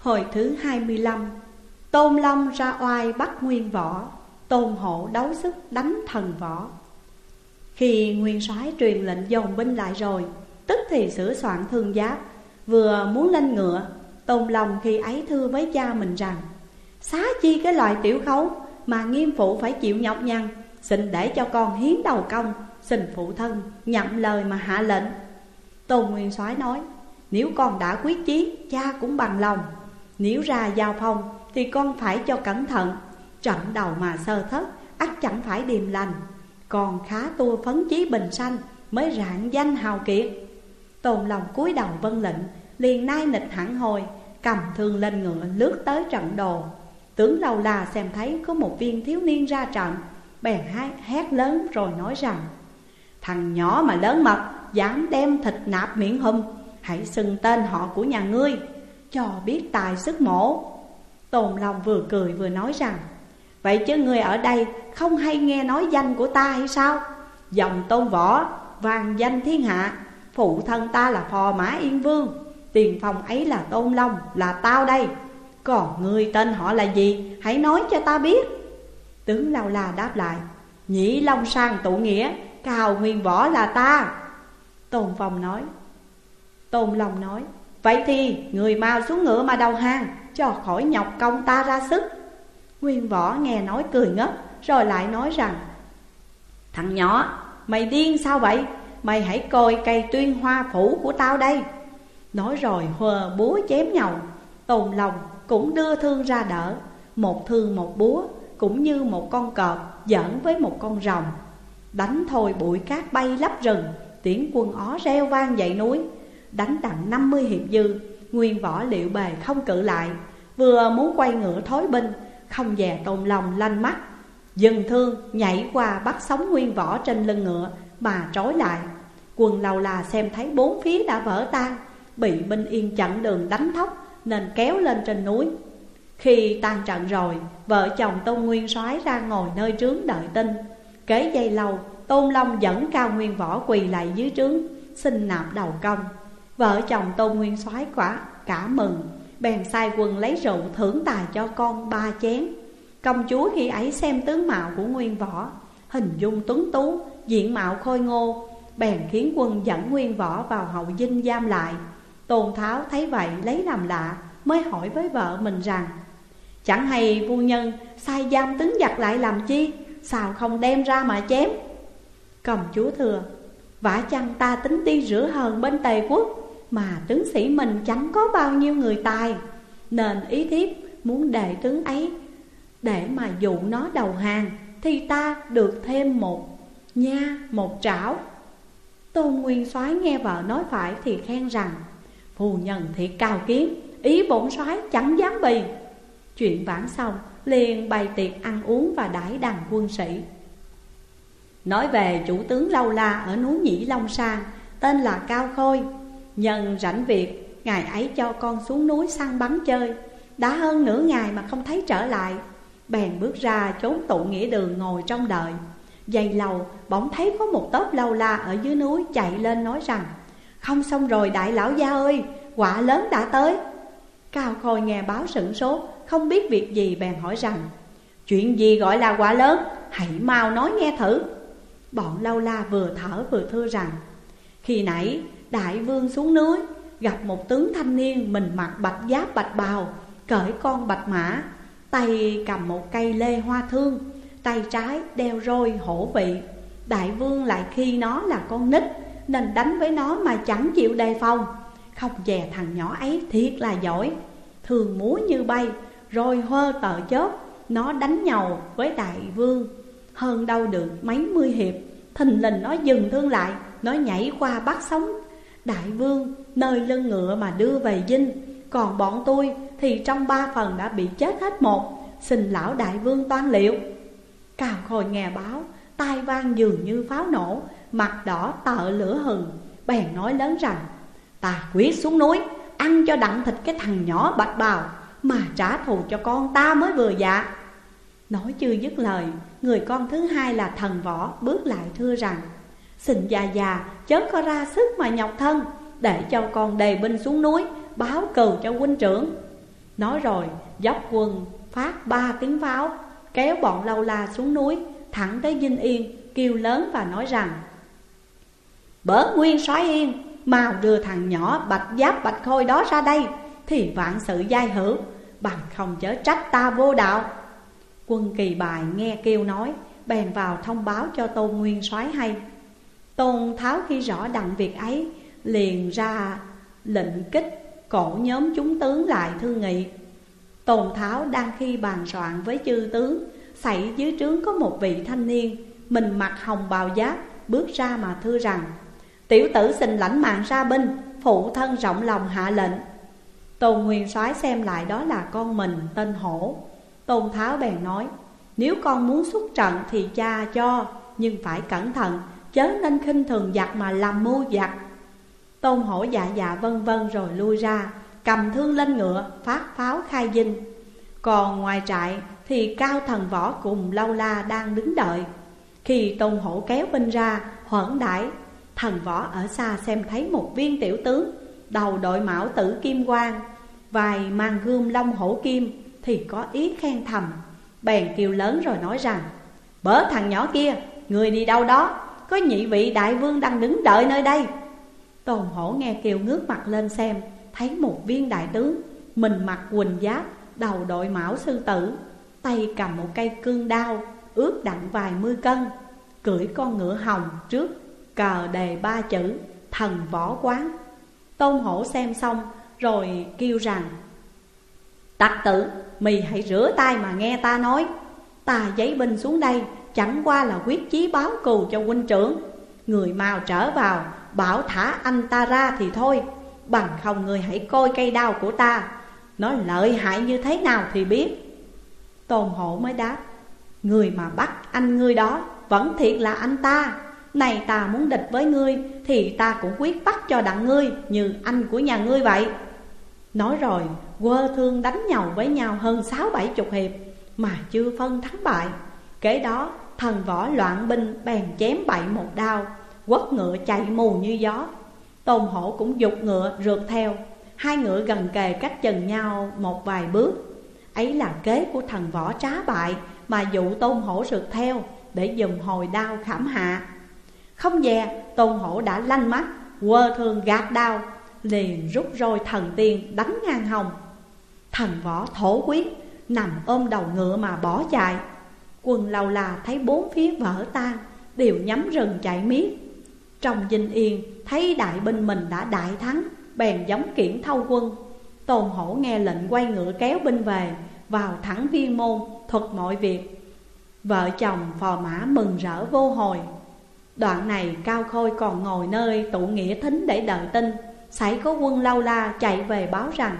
Hồi thứ 25. Tôn Long ra oai bắt Nguyên Võ, Tôn Hổ đấu sức đánh Thần Võ. Khi Nguyên Soái truyền lệnh dồn binh lại rồi, tức thì sửa soạn thương giáp, vừa muốn lên ngựa. Tôn Long khi ấy thưa với cha mình rằng: xá chi cái loại tiểu khấu mà nghiêm phụ phải chịu nhọc nhằn, xin để cho con hiến đầu công, xin phụ thân nhậm lời mà hạ lệnh. Tôn Nguyên Soái nói: nếu con đã quyết chí, cha cũng bằng lòng. Nếu ra giao phong thì con phải cho cẩn thận, trận đầu mà sơ thất ắt chẳng phải điềm lành. Con khá tua phấn chí bình sanh, mới rạng danh hào kiệt. Tôn Long cúi đầu vâng lệnh, liền nai nịch hẳn hồi, cầm thương lên ngựa lướt tới trận đồ. Tướng Lâu La xem thấy có một viên thiếu niên ra trận, bèn hét lớn rồi nói rằng: thằng nhỏ mà lớn mật, dám đem thịt nạp miệng hùm, hãy xưng tên họ của nhà ngươi, cho biết tài sức mổ. Tôn Long vừa cười vừa nói rằng: vậy chứ ngươi ở đây không hay nghe nói danh của ta hay sao? Dòng Tôn Võ vang danh thiên hạ, phụ thân ta là Phò Mã Yên Vương, tiền phong ấy là Tôn Long, là tao đây. Còn ngươi tên họ là gì, hãy nói cho ta biết. Tướng Lâu La đáp lại: Nhĩ Long Sang tụ nghĩa, Cào Nguyên Võ là ta. Tôn Long nói: vậy thì người mau xuống ngựa mà đầu hàng, cho khỏi nhọc công ta ra sức. Nguyên Võ nghe nói cười ngất, rồi lại nói rằng: thằng nhỏ, mày điên sao vậy? Mày hãy coi cây tuyên hoa phủ của tao đây. Nói rồi hùa búa chém nhau. Tôn Long cũng đưa thương ra đỡ, một thương một búa, cũng như một con cọp giỡn với một con rồng. Đánh thôi bụi cát bay lấp rừng, tiếng quân ó reo vang dậy núi. Đánh đặng 50 hiệp dư, Nguyên Võ liệu bề không cự lại, vừa muốn quay ngựa thối binh, không dè Tôn Long lanh mắt, dừng thương nhảy qua bắt sống Nguyên Võ trên lưng ngựa mà trói lại. Quân Lâu La xem thấy bốn phía đã vỡ tan, bị binh Yên chặn đường đánh thóc nên kéo lên trên núi. Khi tan trận rồi, vợ chồng Tôn Nguyên Soái ra ngồi nơi trướng đợi tin. Kế giây lâu, Tôn Long dẫn Cao Nguyên Võ quỳ lại dưới trướng, xin nạp đầu công. Vợ chồng Tôn Nguyên Soái quả cả mừng, bèn sai quân lấy rượu thưởng tài cho con 3 chén. Công chúa khi ấy xem tướng mạo của Nguyên Võ, hình dung tuấn tú, diện mạo khôi ngô, bèn khiến quân dẫn Nguyên Võ vào hậu dinh giam lại. Tôn Tháo thấy vậy lấy làm lạ, mới hỏi với vợ mình rằng: chẳng hay phu nhân sai giam tướng giặc lại làm chi, sao không đem ra mà chém? Công chúa thưa: vả chăng ta tính đi rửa hờn bên Tề quốc, mà tướng sĩ mình chẳng có bao nhiêu người tài, nên ý thiếp muốn để tướng ấy, để mà dụ nó đầu hàng, thì ta được thêm một nha một trảo. Tôn Nguyên Soái nghe vợ nói phải thì khen rằng: phu nhân thiệt cao kiến, ý bổn soái chẳng dám bì. Chuyện vãn xong, liền bày tiệc ăn uống và đãi đằng quân sĩ. Nói về chủ tướng Lâu La ở núi Nhĩ Long Sang, tên là Cao Khôi. Nhân rảnh việc, ngày ấy cho con xuống núi săn bắn chơi. Đã hơn nửa ngày mà không thấy trở lại, bèn bước ra chốn tụ nghĩa đường ngồi trong đợi. Giây lâu bỗng thấy có một tốp Lâu La ở dưới núi chạy lên nói rằng: không xong rồi đại lão gia ơi, họa lớn đã tới. Cao Khôi nghe báo sửng sốt, không biết việc gì, bèn hỏi rằng: chuyện gì gọi là họa lớn, hãy mau nói nghe thử. Bọn Lâu La vừa thở vừa thưa rằng: khi nãy đại vương xuống núi, gặp một tướng thanh niên, mình mặc bạch giáp bạch bào, cởi con bạch mã, tay cầm một cây lê hoa thương, tay trái đeo roi hổ vị. Đại vương lại khi nó là con nít, nên đánh với nó mà chẳng chịu đề phòng. Không dè thằng nhỏ ấy thiệt là giỏi, thường múa như bay, rồi hơ tợ chớp. Nó đánh nhau với đại vương hơn đâu được mấy mươi hiệp, thình lình nó dừng thương lại, nó nhảy qua bắt sống đại vương nơi lưng ngựa mà đưa về dinh. Còn bọn tôi thì trong 3 phần đã bị chết hết một, xin lão đại vương toan liệu. Cao Khôi nghe báo, tai vang dường như pháo nổ, mặt đỏ tợ lửa hừng, bèn nói lớn rằng: ta quyết xuống núi, ăn cho đặng thịt cái thằng nhỏ bạch bào, mà trả thù cho con ta mới vừa dạ. Nói chưa dứt lời, người con thứ hai là Thần Võ bước lại thưa rằng: xin già chớ có ra sức mà nhọc thân, để cho con đề binh xuống núi báo cừu cho huynh trưởng. Nói rồi dốc quân phát 3 tiếng pháo, kéo bọn Lâu La xuống núi thẳng tới Vinh Yên, kêu lớn và nói rằng: Bỡ Nguyên Soái Yên, mau đưa thằng nhỏ Bạch Giáp Bạch Khôi đó ra đây, thì vạn sự giai hữu, bằng không chớ trách ta vô đạo. Quân Kỳ Bài nghe kêu nói, bèn vào thông báo cho Tôn Nguyên Soái hay. Tôn Tháo khi rõ đặng việc ấy, liền ra lệnh kích cổ nhóm chúng tướng lại thương nghị. Tôn Tháo đang khi bàn soạn với chư tướng, xảy dưới trướng có một vị thanh niên, mình mặc hồng bào giáp, bước ra mà thưa rằng: Tiểu tử xin lãnh mạng ra binh, phụ thân rộng lòng hạ lệnh. Tôn Nguyên Soái xem lại đó là con mình tên Hổ. Tôn Tháo bèn nói: Nếu con muốn xuất trận thì cha cho, nhưng phải cẩn thận, chớ nên khinh thường giặc mà làm mưu giặc. Tôn Hổ dạ dạ vân vân rồi lui ra, cầm thương lên ngựa, phát pháo khai dinh. Còn ngoài trại thì Cao Thần Võ cùng Lâu La đang đứng đợi. Khi Tôn Hổ kéo binh ra hoảng đãi, Thần Võ ở xa xem thấy một viên tiểu tướng, đầu đội mão tử kim quang, vài mang gươm long hổ kim, thì có ý khen thầm. Bèn kêu lớn rồi nói rằng: Bớ thằng nhỏ kia, người đi đâu đó? Có nhị vị đại vương đang đứng đợi nơi đây. Tôn Hổ nghe kêu ngước mặt lên xem, thấy một viên đại tướng, mình mặc quỳnh giáp, đầu đội mão sư tử, tay cầm một cây cương đao ước đặng vài mươi cân, cưỡi con ngựa hồng, trước cờ đề 3 chữ Thần Võ Quán. Tôn Hổ xem xong rồi kêu rằng: Tặc tử, mì hãy rửa tay mà nghe ta nói. Ta giấy binh xuống đây chẳng qua là quyết chí báo cù cho huynh trưởng. Người mau trở vào, bảo thả anh ta ra thì thôi, bằng không người hãy coi cây đao của ta, nó lợi hại như thế nào thì biết. Tôn Hổ mới đáp: Người mà bắt anh ngươi đó vẫn thiệt là anh ta. Này ta muốn địch với ngươi thì ta cũng quyết bắt cho đặng ngươi như anh của nhà ngươi vậy. Nói rồi quơ thương đánh nhau với nhau hơn 60-70 hiệp mà chưa phân thắng bại. Kế đó Thần Võ loạn binh bèn chém bậy một đao, quất ngựa chạy mù như gió. Tôn Hổ cũng giục ngựa rượt theo, hai ngựa gần kề cách chừng nhau một vài bước. Ấy là kế của Thần Võ trá bại mà dụ Tôn Hổ rượt theo để dùm hồi đao khảm hạ. Không dè, Tôn Hổ đã lanh mắt, quơ thương gạt đao, liền rút roi thần tiên đánh ngang hông. Thần Võ thổ quyết, nằm ôm đầu ngựa mà bỏ chạy. Quân Lâu La thấy bốn phía vỡ tan, đều nhắm rừng chạy miết. Trong Vinh Yên thấy đại binh mình đã đại thắng, bèn gióng kiển thâu quân. Tôn Hổ nghe lệnh quay ngựa kéo binh về, vào thẳng Viên Môn thuật mọi việc. Vợ chồng phò mã mừng rỡ vô hồi. Đoạn này Cao Khôi còn ngồi nơi tụ nghĩa thính để đợi tin. Xảy có quân Lâu La chạy về báo rằng: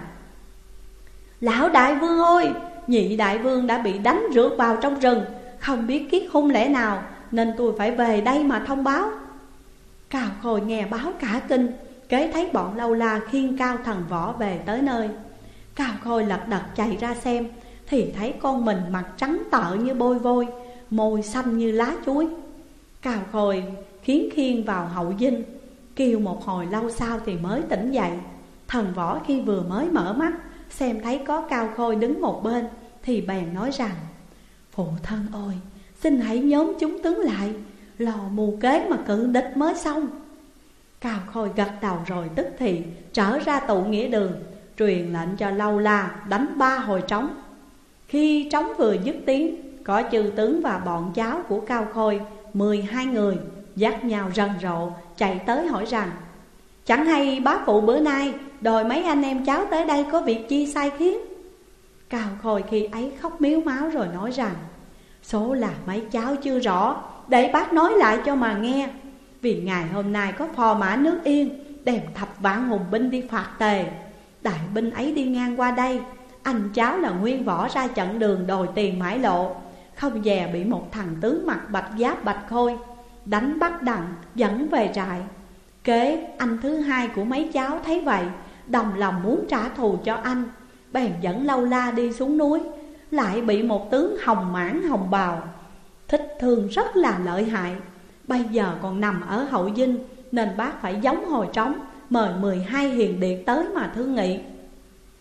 Lão đại vương ơi, nhị đại vương đã bị đánh rượt vào trong rừng, không biết kiết hung lẽ nào, nên tôi phải về đây mà thông báo. Cao Khôi nghe báo cả kinh, kế thấy bọn Lâu La khiêng Cao Thần Võ về tới nơi. Cao Khôi lật đật chạy ra xem, thì thấy con mình mặt trắng tợ như bôi vôi, môi xanh như lá chuối. Cao Khôi khiến khiêng vào hậu dinh, kêu một hồi lâu sau thì mới tỉnh dậy. Thần Võ khi vừa mới mở mắt, xem thấy có Cao Khôi đứng một bên, thì bèn nói rằng: Phụ thân ơi, xin hãy nhóm chúng tướng lại, lò mù kế mà cự địch mới xong. Cao Khôi gật đầu rồi tức thì trở ra tụ nghĩa đường, truyền lệnh cho Lâu La đánh 3 hồi trống. Khi trống vừa dứt tiếng, có chư tướng và bọn cháu của Cao Khôi 12 người dắt nhau rần rộ chạy tới hỏi rằng: Chẳng hay bá phụ bữa nay đòi mấy anh em cháu tới đây có việc chi sai khiến? Cao Khôi khi ấy khóc miếu máu rồi nói rằng: Số là mấy cháu chưa rõ, để bác nói lại cho mà nghe. Vì ngày hôm nay có phò mã nước Yên đem thập vạn hùng binh đi phạt Tề. Đại binh ấy đi ngang qua đây, anh cháu là Nguyên Võ ra chặn đường đòi tiền mãi lộ, không dè bị một thằng tướng mặc bạch giáp Bạch Khôi đánh bắt đặng dẫn về trại. Kế anh thứ hai của mấy cháu thấy vậy, đồng lòng muốn trả thù cho anh, bèn dẫn Lâu La đi xuống núi, lại bị một tướng hồng mãn hồng bào thích thương rất là lợi hại. Bây giờ còn nằm ở hậu dinh, nên bác phải gióng hồi trống mời 12 hiền điệt tới mà thương nghị.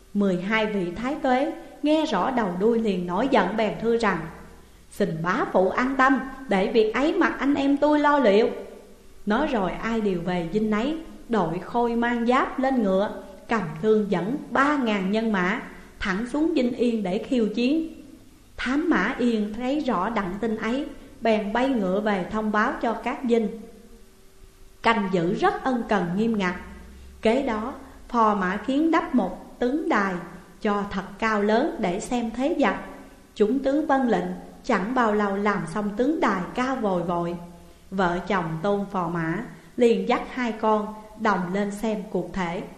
12 vị thái tuế nghe rõ đầu đuôi liền nổi giận, bèn thưa rằng: xin bá phụ an tâm, để việc ấy mặc anh em tôi lo liệu. Nói rồi ai đều về dinh nấy, đội khôi mang giáp lên ngựa, cầm thương dẫn 3.000 nhân mã thẳng xuống dinh Yên để khiêu chiến. Thám Mã Yên thấy rõ đặng tin ấy, bèn bay ngựa về thông báo cho các dinh. Canh giữ rất ân cần nghiêm ngặt. Kế đó Phò Mã Kiến đắp một tướng đài cho thật cao lớn để xem thế giặc. Chúng tướng vâng lệnh, chẳng bao lâu làm xong tướng đài cao vồi vội. Vợ chồng Tôn Phò Mã liền dắt 2 con đồng lên xem cuộc thể.